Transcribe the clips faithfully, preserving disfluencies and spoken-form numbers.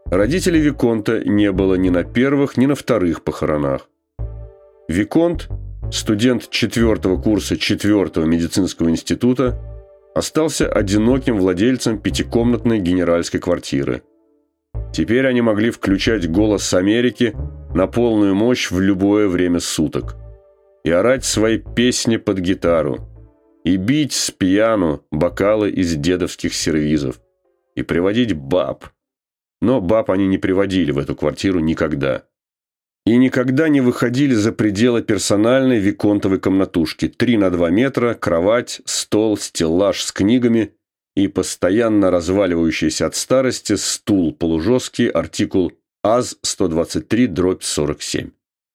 Родителей Виконта не было ни на первых, ни на вторых похоронах. Виконт, студент четвертого курса четвертого медицинского института, остался одиноким владельцем пятикомнатной генеральской квартиры. Теперь они могли включать «Голос Америки» на полную мощь в любое время суток и орать свои песни под гитару, и бить с пьяну бокалы из дедовских сервизов, и приводить баб. Но баб они не приводили в эту квартиру никогда. И никогда не выходили за пределы персональной виконтовой комнатушки. Три на два метра, кровать, стол, стеллаж с книгами и постоянно разваливающийся от старости стул полужесткий, артикул АЗ сто двадцать три дробь сорок семь.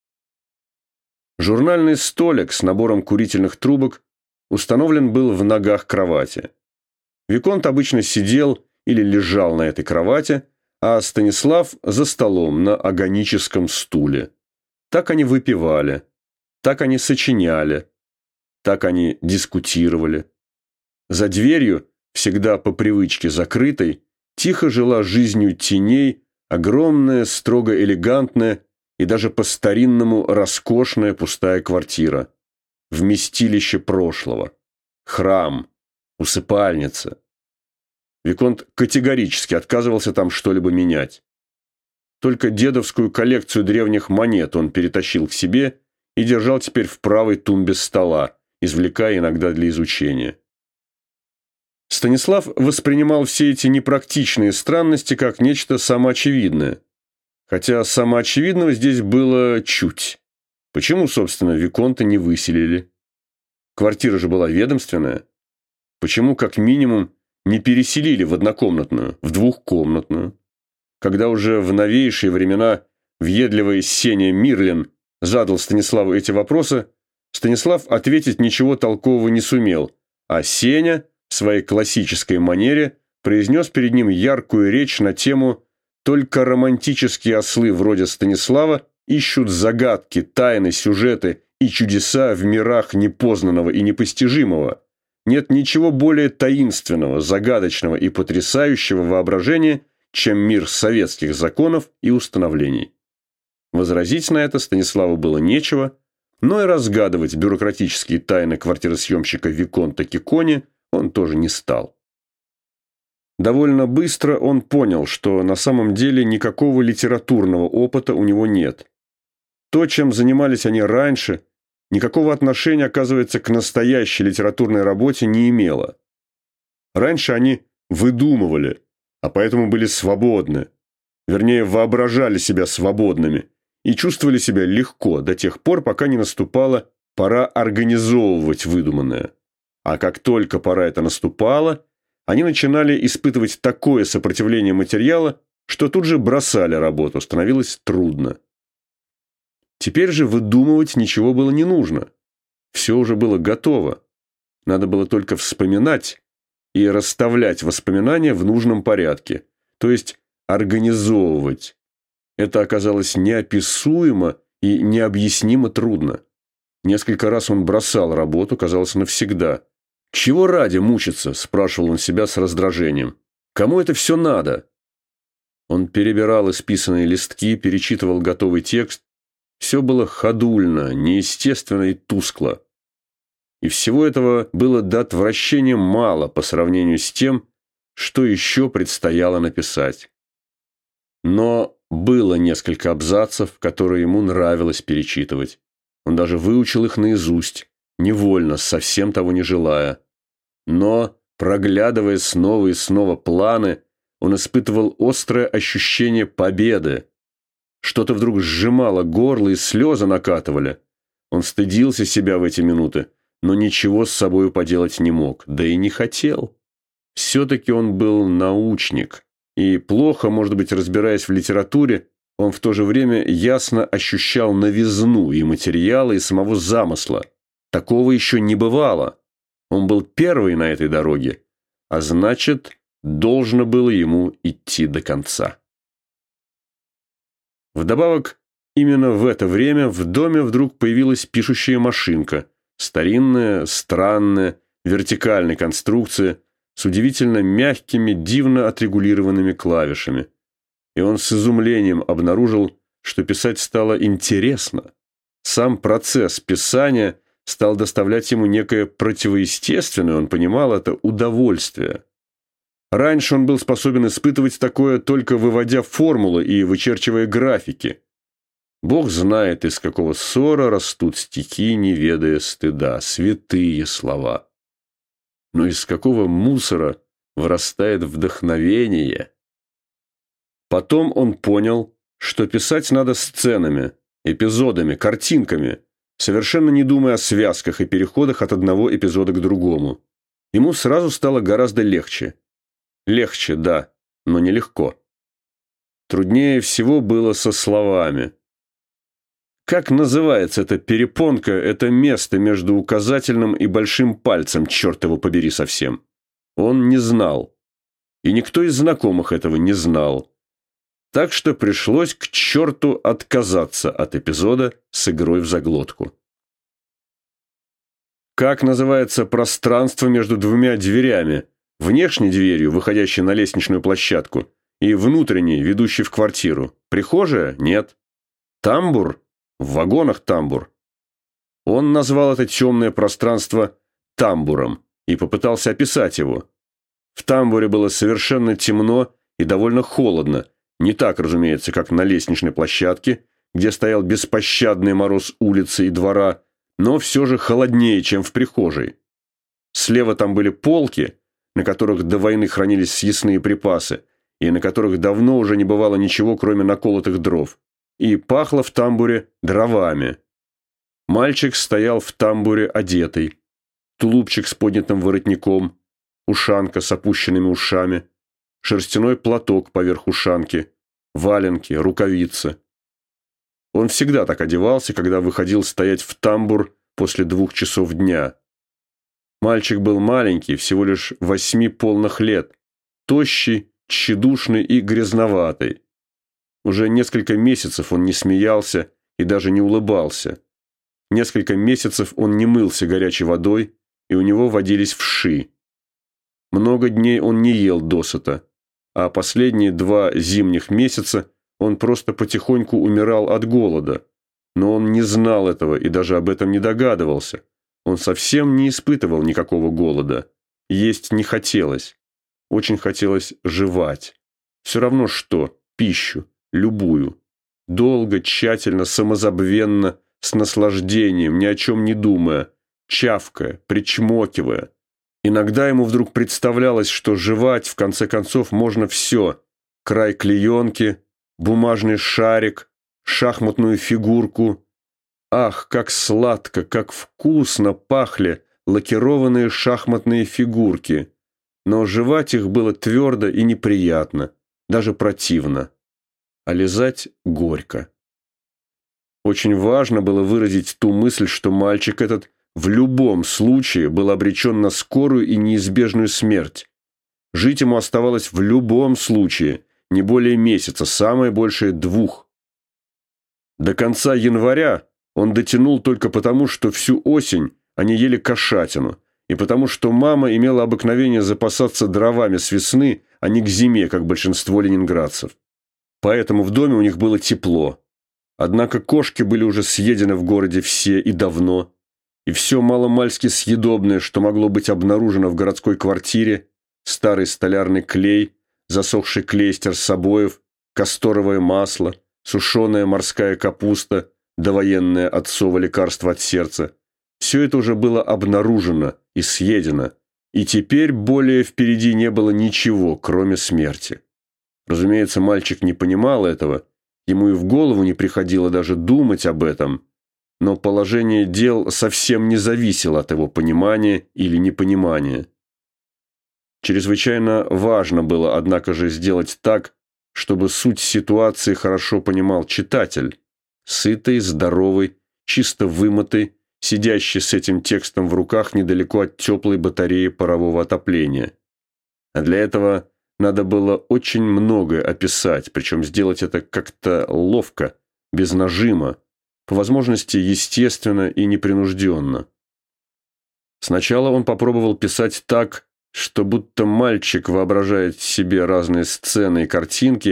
Журнальный столик с набором курительных трубок установлен был в ногах кровати. Виконт обычно сидел или лежал на этой кровати, а Станислав за столом на агоническом стуле. Так они выпивали, так они сочиняли, так они дискутировали. За дверью, всегда по привычке закрытой, тихо жила жизнью теней огромная, строго элегантная и даже по-старинному роскошная пустая квартира. Вместилище прошлого. Храм. Усыпальница. Виконт категорически отказывался там что-либо менять. Только дедовскую коллекцию древних монет он перетащил к себе и держал теперь в правой тумбе стола, извлекая иногда для изучения. Станислав воспринимал все эти непрактичные странности как нечто самоочевидное. Хотя самоочевидного здесь было чуть. Почему, собственно, Виконта не выселили? Квартира же была ведомственная. Почему, как минимум, не переселили в однокомнатную, в двухкомнатную? Когда уже в новейшие времена въедливый Сеня Мирлин задал Станиславу эти вопросы, Станислав ответить ничего толкового не сумел, а Сеня в своей классической манере произнес перед ним яркую речь на тему «Только романтические ослы вроде Станислава ищут загадки, тайны, сюжеты и чудеса в мирах непознанного и непостижимого. Нет ничего более таинственного, загадочного и потрясающего воображения, чем мир советских законов и установлений». Возразить на это Станиславу было нечего, но и разгадывать бюрократические тайны квартиросъемщика Виконта Кикони он тоже не стал. Довольно быстро он понял, что на самом деле никакого литературного опыта у него нет. То, чем занимались они раньше, никакого отношения, оказывается, к настоящей литературной работе не имело. Раньше они выдумывали, а поэтому были свободны, вернее, воображали себя свободными и чувствовали себя легко до тех пор, пока не наступала пора организовывать выдуманное. А как только пора эта наступала, они начинали испытывать такое сопротивление материала, что тут же бросали работу, становилось трудно. Теперь же выдумывать ничего было не нужно. Все уже было готово. Надо было только вспоминать и расставлять воспоминания в нужном порядке, то есть организовывать. Это оказалось неописуемо и необъяснимо трудно. Несколько раз он бросал работу, казалось, навсегда. «Чего ради мучиться?» – спрашивал он себя с раздражением. «Кому это все надо?» Он перебирал исписанные листки, перечитывал готовый текст. Все было ходульно, неестественно и тускло. И всего этого было до отвращения мало по сравнению с тем, что еще предстояло написать. Но было несколько абзацев, которые ему нравилось перечитывать. Он даже выучил их наизусть, невольно, совсем того не желая. Но, проглядывая снова и снова планы, он испытывал острое ощущение победы. Что-то вдруг сжимало горло, и слезы накатывали. Он стыдился себя в эти минуты, но ничего с собой поделать не мог, да и не хотел. Все-таки он был научник, и плохо, может быть, разбираясь в литературе, он в то же время ясно ощущал новизну и материала, и самого замысла. Такого еще не бывало. Он был первый на этой дороге, а значит, должно было ему идти до конца. Вдобавок, именно в это время в доме вдруг появилась пишущая машинка, старинная, странная, вертикальной конструкции, с удивительно мягкими, дивно отрегулированными клавишами. и он с изумлением обнаружил, что писать стало интересно. Сам процесс писания стал доставлять ему некое противоестественное, он понимал это, удовольствие. Раньше он был способен испытывать такое, только выводя формулы и вычерчивая графики. Бог знает, из какого ссора растут стихи, не ведая стыда, святые слова. Но из какого мусора вырастает вдохновение? Потом он понял, что писать надо сценами, эпизодами, картинками, совершенно не думая о связках и переходах от одного эпизода к другому. Ему сразу стало гораздо легче. Легче, да, но нелегко. Труднее всего было со словами. Как называется эта перепонка, это место между указательным и большим пальцем, черт его побери совсем? Он не знал. И никто из знакомых этого не знал. Так что пришлось к черту отказаться от эпизода с игрой в заглотку. Как называется пространство между двумя дверями? Внешней дверью, выходящей на лестничную площадку, и внутренней, ведущей в квартиру. Прихожая? Нет. Тамбур? В вагонах тамбур. Он назвал это темное пространство тамбуром и попытался описать его. В тамбуре было совершенно темно и довольно холодно. Не так, разумеется, как на лестничной площадке, где стоял беспощадный мороз улицы и двора, но все же холоднее, чем в прихожей. Слева там были полки, на которых до войны хранились съестные припасы, и на которых давно уже не бывало ничего, кроме наколотых дров. И пахло в тамбуре дровами. Мальчик стоял в тамбуре одетый. Тулупчик с поднятым воротником, ушанка с опущенными ушами, шерстяной платок поверх ушанки, валенки, рукавицы. Он всегда так одевался, когда выходил стоять в тамбур после двух часов дня. Мальчик был маленький, всего лишь восьми полных лет, тощий, тщедушный и грязноватый. Уже несколько месяцев он не смеялся и даже не улыбался. Несколько месяцев он не мылся горячей водой, и у него водились вши. Много дней он не ел досыта, а последние два зимних месяца он просто потихоньку умирал от голода. Но он не знал этого и даже об этом не догадывался. Он совсем не испытывал никакого голода. Есть не хотелось. Очень хотелось жевать. Все равно что, пищу. Любую. Долго, тщательно, самозабвенно, с наслаждением, ни о чем не думая, чавкая, причмокивая. Иногда ему вдруг представлялось, что жевать, в конце концов, можно все. Край клеенки, бумажный шарик, шахматную фигурку. Ах, как сладко, как вкусно пахли лакированные шахматные фигурки. Но жевать их было твердо и неприятно, даже противно. А лизать горько. Очень важно было выразить ту мысль, что мальчик этот в любом случае был обречен на скорую и неизбежную смерть. Жить ему оставалось в любом случае не более месяца, самое большее двух. До конца января он дотянул только потому, что всю осень они ели кошатину, и потому, что мама имела обыкновение запасаться дровами с весны, а не к зиме, как большинство ленинградцев. Поэтому в доме у них было тепло. Однако кошки были уже съедены в городе все и давно, и все маломальски съедобное, что могло быть обнаружено в городской квартире, старый столярный клей, засохший клейстер с обоев, касторовое масло, сушеная морская капуста, довоенное отцово лекарство от сердца, все это уже было обнаружено и съедено, и теперь более впереди не было ничего, кроме смерти. Разумеется, мальчик не понимал этого, ему и в голову не приходило даже думать об этом, но положение дел совсем не зависело от его понимания или непонимания. Чрезвычайно важно было, однако же, сделать так, чтобы суть ситуации хорошо понимал читатель, сытый, здоровый, чисто вымытый, сидящий с этим текстом в руках недалеко от теплой батареи парового отопления. А для этого надо было очень многое описать, причем сделать это как-то ловко, без нажима, по возможности естественно и непринужденно. Сначала он попробовал писать так, что будто мальчик воображает себе разные сцены и картинки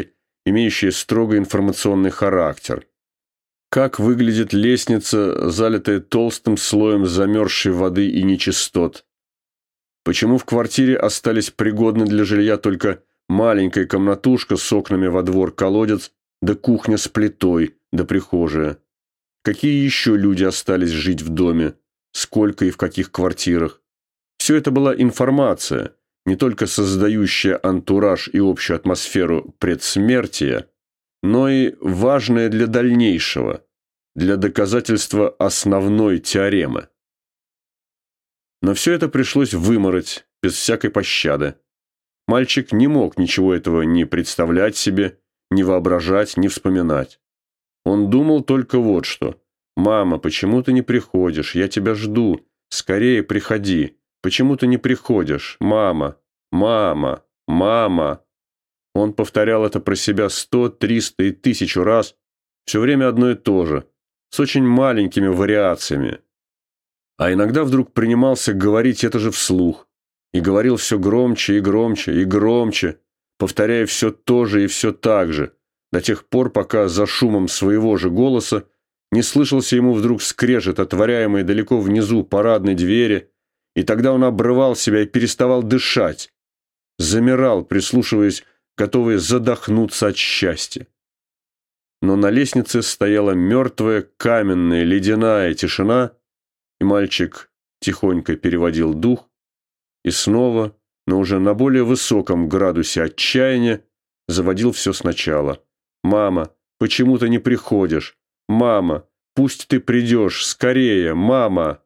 имеющие строго информационный характер. Как выглядит лестница, залитая толстым слоем замерзшей воды и нечистот? Почему в квартире остались пригодны для жилья только маленькая комнатушка с окнами во двор, колодец, да кухня с плитой, да прихожая? Какие еще люди остались жить в доме? Сколько и в каких квартирах? Все это была информация, не только создающая антураж и общую атмосферу предсмертия, но и важная для дальнейшего, для доказательства основной теоремы. Но все это пришлось вымороть, без всякой пощады. Мальчик не мог ничего этого ни представлять себе, ни воображать, ни вспоминать. Он думал только вот что. «Мама, почему ты не приходишь? Я тебя жду. Скорее приходи. Почему ты не приходишь? Мама, мама, мама». Он повторял это про себя сто, триста и тысячу раз. Все время одно и то же, с очень маленькими вариациями. А иногда вдруг принимался говорить это же вслух. И говорил все громче и громче и громче, повторяя все то же и все так же, до тех пор, пока за шумом своего же голоса не слышался ему вдруг скрежет, отворяемый далеко внизу парадной двери, и тогда он обрывал себя и переставал дышать, замирал, прислушиваясь, готовый задохнуться от счастья. Но на лестнице стояла мертвая, каменная, ледяная тишина, и мальчик тихонько переводил дух и снова, но уже на более высоком градусе отчаяния, заводил все сначала. «Мама, почему ты не приходишь? Мама, пусть ты придешь, скорее, мама!»